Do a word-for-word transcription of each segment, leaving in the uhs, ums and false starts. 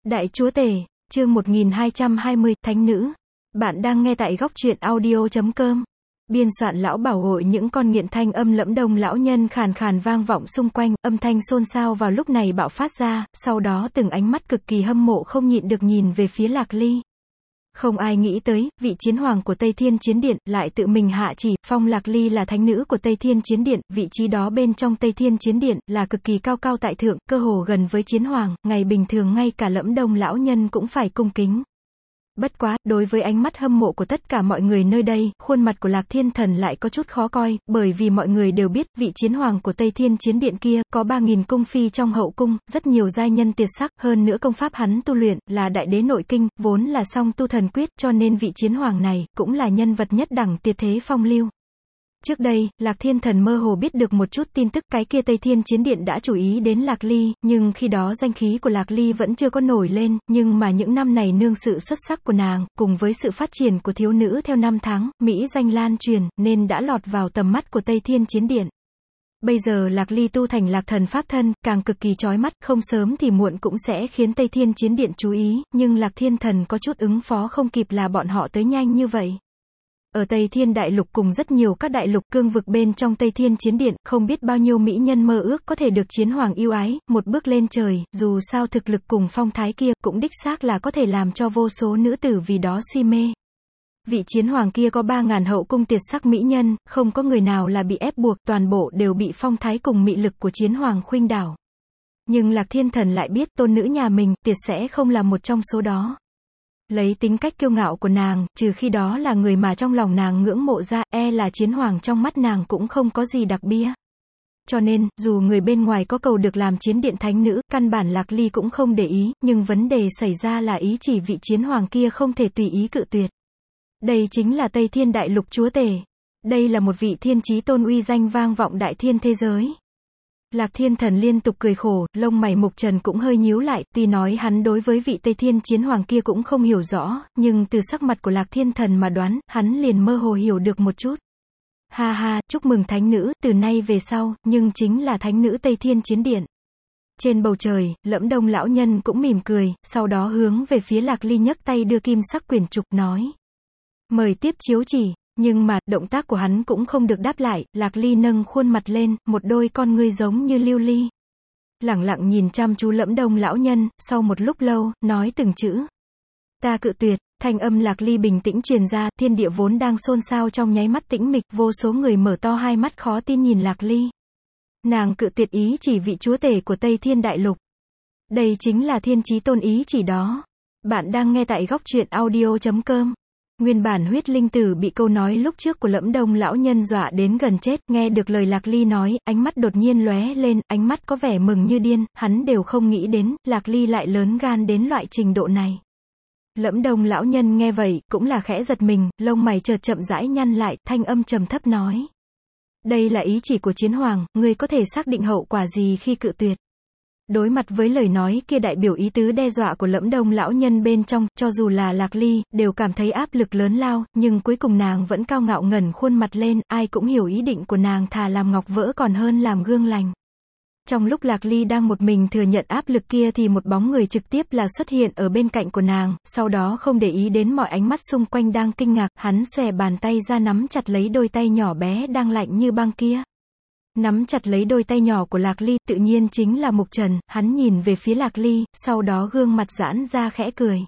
Đại Chúa Tể, chương một nghìn hai trăm hai mươi, Thánh Nữ. Bạn đang nghe tại góc truyện audio chấm com. Biên soạn lão bảo hội những con nghiện. Thanh âm lẫm đông lão nhân khàn khàn vang vọng xung quanh, âm thanh xôn xao vào lúc này bạo phát ra, sau đó từng ánh mắt cực kỳ hâm mộ không nhịn được nhìn về phía Lạc Ly. Không ai nghĩ tới, vị chiến hoàng của Tây Thiên Chiến Điện, lại tự mình hạ chỉ, phong Lạc Ly là thánh nữ của Tây Thiên Chiến Điện, vị trí đó bên trong Tây Thiên Chiến Điện, là cực kỳ cao cao tại thượng, cơ hồ gần với chiến hoàng, ngày bình thường ngay cả lẫm đông lão nhân cũng phải cung kính. Bất quá, đối với ánh mắt hâm mộ của tất cả mọi người nơi đây, khuôn mặt của Lạc Thiên Thần lại có chút khó coi, bởi vì mọi người đều biết, vị chiến hoàng của Tây Thiên Chiến Điện kia, có ba nghìn cung phi trong hậu cung, rất nhiều giai nhân tuyệt sắc, hơn nữa công pháp hắn tu luyện, là đại đế nội kinh, vốn là song tu thần quyết, cho nên vị chiến hoàng này, cũng là nhân vật nhất đẳng tuyệt thế phong lưu. Trước đây, Lạc Thiên Thần mơ hồ biết được một chút tin tức, cái kia Tây Thiên Chiến Điện đã chú ý đến Lạc Ly, nhưng khi đó danh khí của Lạc Ly vẫn chưa có nổi lên, nhưng mà những năm này nương sự xuất sắc của nàng, cùng với sự phát triển của thiếu nữ theo năm tháng, mỹ danh lan truyền, nên đã lọt vào tầm mắt của Tây Thiên Chiến Điện. Bây giờ Lạc Ly tu thành Lạc Thần Pháp Thân, càng cực kỳ chói mắt, không sớm thì muộn cũng sẽ khiến Tây Thiên Chiến Điện chú ý, nhưng Lạc Thiên Thần có chút ứng phó không kịp là bọn họ tới nhanh như vậy. Ở Tây Thiên Đại Lục cùng rất nhiều các đại lục cương vực bên trong Tây Thiên Chiến Điện, không biết bao nhiêu mỹ nhân mơ ước có thể được chiến hoàng yêu ái, một bước lên trời, dù sao thực lực cùng phong thái kia, cũng đích xác là có thể làm cho vô số nữ tử vì đó si mê. Vị chiến hoàng kia có ba ngàn hậu cung tuyệt sắc mỹ nhân, không có người nào là bị ép buộc, toàn bộ đều bị phong thái cùng mị lực của chiến hoàng khuynh đảo. Nhưng Lạc Thiên Thần lại biết tôn nữ nhà mình, tuyệt sẽ không là một trong số đó. Lấy tính cách kiêu ngạo của nàng, trừ khi đó là người mà trong lòng nàng ngưỡng mộ ra, e là chiến hoàng trong mắt nàng cũng không có gì đặc biệt. Cho nên, dù người bên ngoài có cầu được làm chiến điện thánh nữ, căn bản Lạc Ly cũng không để ý, nhưng vấn đề xảy ra là ý chỉ vị chiến hoàng kia không thể tùy ý cự tuyệt. Đây chính là Tây Thiên Đại Lục Chúa Tể. Đây là một vị thiên chí tôn uy danh vang vọng đại thiên thế giới. Lạc Thiên Thần liên tục cười khổ, lông mày Mục Trần cũng hơi nhíu lại, tuy nói hắn đối với vị Tây Thiên Chiến Hoàng kia cũng không hiểu rõ, nhưng từ sắc mặt của Lạc Thiên Thần mà đoán, hắn liền mơ hồ hiểu được một chút. Ha ha, chúc mừng thánh nữ, từ nay về sau, nhưng chính là thánh nữ Tây Thiên Chiến Điện. Trên bầu trời, lẫm đông lão nhân cũng mỉm cười, sau đó hướng về phía Lạc Ly nhấc tay đưa kim sắc quyển trục, nói. Mời tiếp chiếu chỉ. Nhưng mà, động tác của hắn cũng không được đáp lại, Lạc Ly nâng khuôn mặt lên, một đôi con ngươi giống như lưu ly. Lẳng lặng nhìn chăm chú lẫm đông lão nhân, sau một lúc lâu, nói từng chữ. Ta cự tuyệt, thanh âm Lạc Ly bình tĩnh truyền ra, thiên địa vốn đang xôn xao trong nháy mắt tĩnh mịch, vô số người mở to hai mắt khó tin nhìn Lạc Ly. Nàng cự tuyệt ý chỉ vị chúa tể của Tây Thiên Đại Lục. Đây chính là thiên chí tôn ý chỉ đó. Bạn đang nghe tại góc truyện audio chấm com. Nguyên bản huyết linh tử bị câu nói lúc trước của lẫm đông lão nhân dọa đến gần chết, nghe được lời Lạc Ly nói, ánh mắt đột nhiên lóe lên, ánh mắt có vẻ mừng như điên, hắn đều không nghĩ đến, Lạc Ly lại lớn gan đến loại trình độ này. Lẫm đông lão nhân nghe vậy, cũng là khẽ giật mình, lông mày chợt chậm rãi nhăn lại, thanh âm trầm thấp nói. Đây là ý chỉ của chiến hoàng, ngươi có thể xác định hậu quả gì khi cự tuyệt. Đối mặt với lời nói kia đại biểu ý tứ đe dọa của lẫm đông lão nhân bên trong, cho dù là Lạc Ly, đều cảm thấy áp lực lớn lao, nhưng cuối cùng nàng vẫn cao ngạo ngẩng khuôn mặt lên, ai cũng hiểu ý định của nàng thà làm ngọc vỡ còn hơn làm gương lành. Trong lúc Lạc Ly đang một mình thừa nhận áp lực kia thì một bóng người trực tiếp là xuất hiện ở bên cạnh của nàng, sau đó không để ý đến mọi ánh mắt xung quanh đang kinh ngạc, hắn xòe bàn tay ra nắm chặt lấy đôi tay nhỏ bé đang lạnh như băng kia. Nắm chặt lấy đôi tay nhỏ của Lạc Ly, tự nhiên chính là Mục Trần, hắn nhìn về phía Lạc Ly, sau đó gương mặt giãn ra khẽ cười.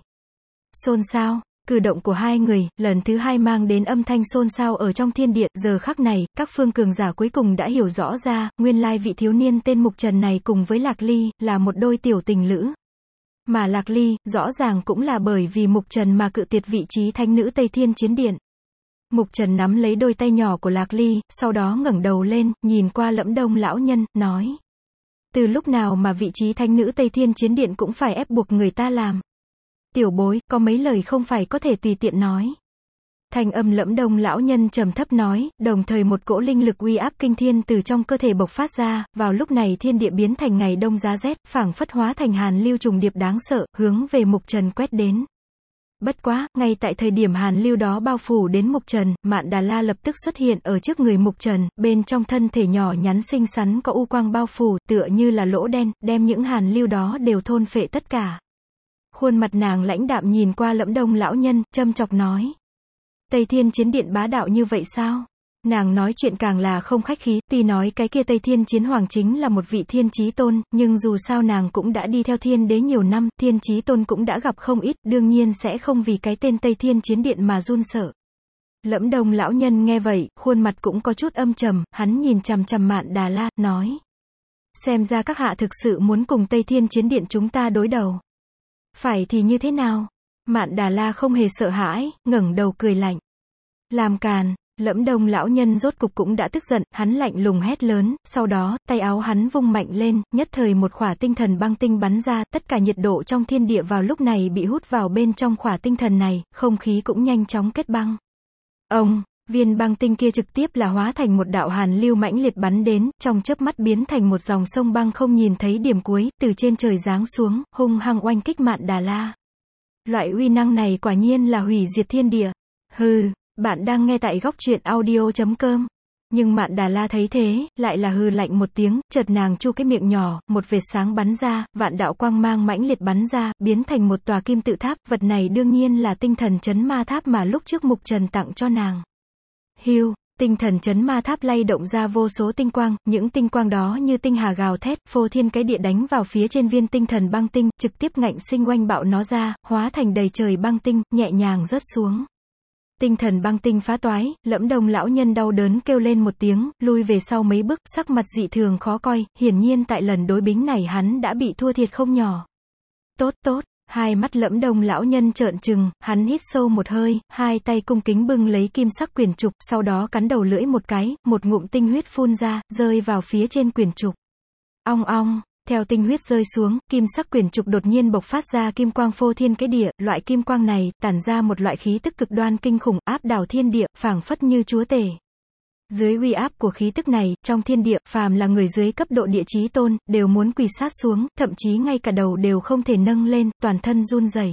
Xôn xao, cử động của hai người, lần thứ hai mang đến âm thanh xôn xao ở trong thiên địa, giờ khắc này, các phương cường giả cuối cùng đã hiểu rõ ra, nguyên lai vị thiếu niên tên Mục Trần này cùng với Lạc Ly, là một đôi tiểu tình lữ. Mà Lạc Ly, rõ ràng cũng là bởi vì Mục Trần mà cự tuyệt vị trí thánh nữ Tây Thiên Chiến Điện. Mục Trần nắm lấy đôi tay nhỏ của Lạc Ly, sau đó ngẩng đầu lên, nhìn qua lẫm đông lão nhân, nói. Từ lúc nào mà vị trí thánh nữ Tây Thiên Chiến Điện cũng phải ép buộc người ta làm. Tiểu bối, có mấy lời không phải có thể tùy tiện nói. Thanh âm lẫm đông lão nhân trầm thấp nói, đồng thời một cỗ linh lực uy áp kinh thiên từ trong cơ thể bộc phát ra, vào lúc này thiên địa biến thành ngày đông giá rét, phảng phất hóa thành hàn lưu trùng điệp đáng sợ, hướng về Mục Trần quét đến. Bất quá, ngay tại thời điểm hàn lưu đó bao phủ đến Mục Trần, Mạn Đà La lập tức xuất hiện ở trước người Mục Trần, bên trong thân thể nhỏ nhắn xinh xắn có u quang bao phủ, tựa như là lỗ đen, đem những hàn lưu đó đều thôn phệ tất cả. Khuôn mặt nàng lãnh đạm nhìn qua Lẫm Đông lão nhân, châm chọc nói. Tây Thiên Chiến Điện bá đạo như vậy sao? Nàng nói chuyện càng là không khách khí, tuy nói cái kia Tây Thiên Chiến Hoàng chính là một vị Thiên Chí Tôn, nhưng dù sao nàng cũng đã đi theo Thiên Đế nhiều năm, Thiên Chí Tôn cũng đã gặp không ít, đương nhiên sẽ không vì cái tên Tây Thiên Chiến Điện mà run sợ. Lẫm Đông lão nhân nghe vậy, khuôn mặt cũng có chút âm trầm, hắn nhìn chằm chằm Mạn Đà La, nói. Xem ra các hạ thực sự muốn cùng Tây Thiên Chiến Điện chúng ta đối đầu. Phải thì như thế nào? Mạn Đà La không hề sợ hãi, ngẩng đầu cười lạnh. Làm càn. Lẫm Đông lão nhân rốt cục cũng đã tức giận, hắn lạnh lùng hét lớn, sau đó, tay áo hắn vung mạnh lên, nhất thời một khỏa tinh thần băng tinh bắn ra, tất cả nhiệt độ trong thiên địa vào lúc này bị hút vào bên trong khỏa tinh thần này, không khí cũng nhanh chóng kết băng. Ông, viên băng tinh kia trực tiếp là hóa thành một đạo hàn lưu mãnh liệt bắn đến, trong chớp mắt biến thành một dòng sông băng không nhìn thấy điểm cuối, từ trên trời giáng xuống, hung hăng oanh kích Mạn Đà La. Loại uy năng này quả nhiên là hủy diệt thiên địa. Hừ. Bạn đang nghe tại góc truyện audio chấm com. Nhưng Mạn Đà La thấy thế, lại là hừ lạnh một tiếng, chợt nàng chu cái miệng nhỏ, một vệt sáng bắn ra, vạn đạo quang mang mãnh liệt bắn ra, biến thành một tòa kim tự tháp, vật này đương nhiên là tinh thần chấn ma tháp mà lúc trước Mục Trần tặng cho nàng. Hiu, tinh thần chấn ma tháp lay động ra vô số tinh quang, những tinh quang đó như tinh hà gào thét, phô thiên cái địa đánh vào phía trên viên tinh thần băng tinh, trực tiếp ngạnh sinh oanh bạo nó ra, hóa thành đầy trời băng tinh, nhẹ nhàng rớt xuống. Tinh thần băng tinh phá toái, Lẫm Đông lão nhân đau đớn kêu lên một tiếng, lui về sau mấy bước, sắc mặt dị thường khó coi, hiển nhiên tại lần đối bính này hắn đã bị thua thiệt không nhỏ. Tốt tốt, hai mắt Lẫm Đông lão nhân trợn trừng, hắn hít sâu một hơi, hai tay cung kính bưng lấy kim sắc quyển trục, sau đó cắn đầu lưỡi một cái, một ngụm tinh huyết phun ra, rơi vào phía trên quyển trục. Ong ong. Theo tinh huyết rơi xuống, kim sắc quyển trục đột nhiên bộc phát ra kim quang phô thiên cái địa, loại kim quang này, tản ra một loại khí tức cực đoan kinh khủng, áp đảo thiên địa, phảng phất như chúa tể. Dưới uy áp của khí tức này, trong thiên địa, phàm là người dưới cấp độ địa chí tôn, đều muốn quỳ sát xuống, thậm chí ngay cả đầu đều không thể nâng lên, toàn thân run rẩy.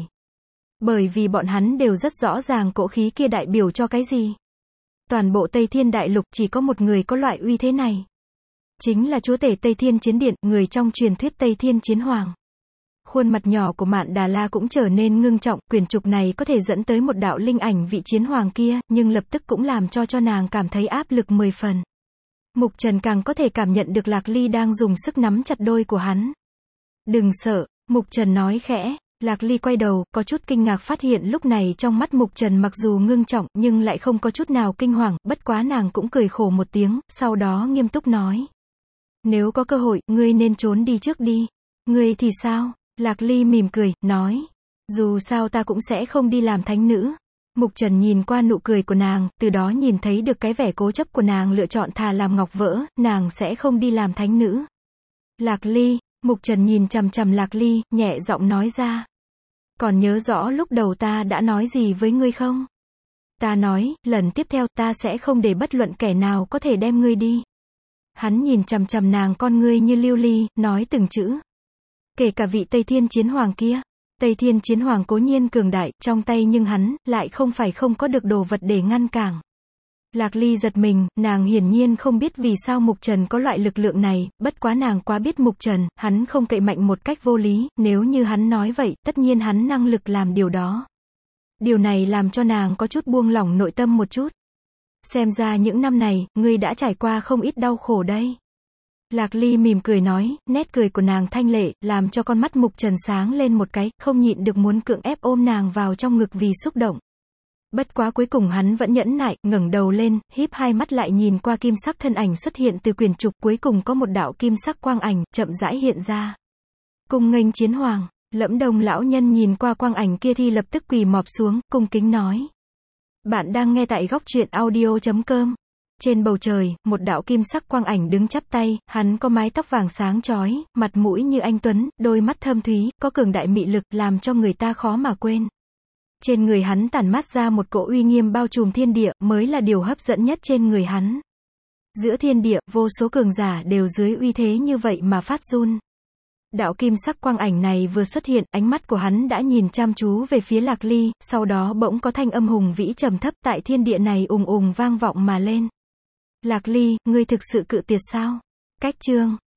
Bởi vì bọn hắn đều rất rõ ràng cỗ khí kia đại biểu cho cái gì. Toàn bộ Tây Thiên Đại Lục chỉ có một người có loại uy thế này. Chính là chúa tể Tây Thiên Chiến Điện, người trong truyền thuyết Tây Thiên Chiến Hoàng. Khuôn mặt nhỏ của Mạn Đà La cũng trở nên ngưng trọng, quyển trục này có thể dẫn tới một đạo linh ảnh vị chiến hoàng kia, nhưng lập tức cũng làm cho cho nàng cảm thấy áp lực mười phần. Mục Trần càng có thể cảm nhận được Lạc Ly đang dùng sức nắm chặt đôi của hắn. Đừng sợ, Mục Trần nói khẽ. Lạc Ly quay đầu, có chút kinh ngạc phát hiện lúc này trong mắt Mục Trần mặc dù ngưng trọng, nhưng lại không có chút nào kinh hoàng, bất quá nàng cũng cười khổ một tiếng, sau đó nghiêm túc nói. Nếu có cơ hội, ngươi nên trốn đi trước đi. Ngươi thì sao? Lạc Ly mỉm cười, nói. Dù sao ta cũng sẽ không đi làm thánh nữ. Mục Trần nhìn qua nụ cười của nàng, từ đó nhìn thấy được cái vẻ cố chấp của nàng lựa chọn thà làm ngọc vỡ, nàng sẽ không đi làm thánh nữ. Lạc Ly, Mục Trần nhìn chằm chằm Lạc Ly, nhẹ giọng nói ra. Còn nhớ rõ lúc đầu ta đã nói gì với ngươi không? Ta nói, lần tiếp theo ta sẽ không để bất luận kẻ nào có thể đem ngươi đi. Hắn nhìn chằm chằm nàng con ngươi như lưu ly, nói từng chữ. Kể cả vị Tây Thiên Chiến Hoàng kia. Tây Thiên Chiến Hoàng cố nhiên cường đại, trong tay nhưng hắn, lại không phải không có được đồ vật để ngăn cản. Lạc Ly giật mình, nàng hiển nhiên không biết vì sao Mục Trần có loại lực lượng này, bất quá nàng quá biết Mục Trần, hắn không cậy mạnh một cách vô lý, nếu như hắn nói vậy, tất nhiên hắn năng lực làm điều đó. Điều này làm cho nàng có chút buông lỏng nội tâm một chút. Xem ra những năm này, ngươi đã trải qua không ít đau khổ đây. Lạc Ly mỉm cười nói, nét cười của nàng thanh lệ, làm cho con mắt Mục Trần sáng lên một cái, không nhịn được muốn cưỡng ép ôm nàng vào trong ngực vì xúc động. Bất quá cuối cùng hắn vẫn nhẫn nại, ngẩng đầu lên, híp hai mắt lại nhìn qua kim sắc thân ảnh xuất hiện từ quyển trục, cuối cùng có một đạo kim sắc quang ảnh, chậm rãi hiện ra. Cung nghênh Chiến Hoàng, Lẫm Đông lão nhân nhìn qua quang ảnh kia thì lập tức quỳ mọp xuống, cung kính nói. Bạn đang nghe tại góc truyện audio chấm com. Trên bầu trời, một đạo kim sắc quang ảnh đứng chắp tay, hắn có mái tóc vàng sáng chói, mặt mũi như anh tuấn, đôi mắt thâm thúy, có cường đại mị lực, làm cho người ta khó mà quên. Trên người hắn tản mát ra một cỗ uy nghiêm bao trùm thiên địa, mới là điều hấp dẫn nhất trên người hắn. Giữa thiên địa, vô số cường giả đều dưới uy thế như vậy mà phát run. Đạo kim sắc quang ảnh này vừa xuất hiện, ánh mắt của hắn đã nhìn chăm chú về phía Lạc Ly, sau đó bỗng có thanh âm hùng vĩ trầm thấp tại thiên địa này ùng ùng vang vọng mà lên. Lạc Ly, ngươi thực sự cự tuyệt sao? Cách chương.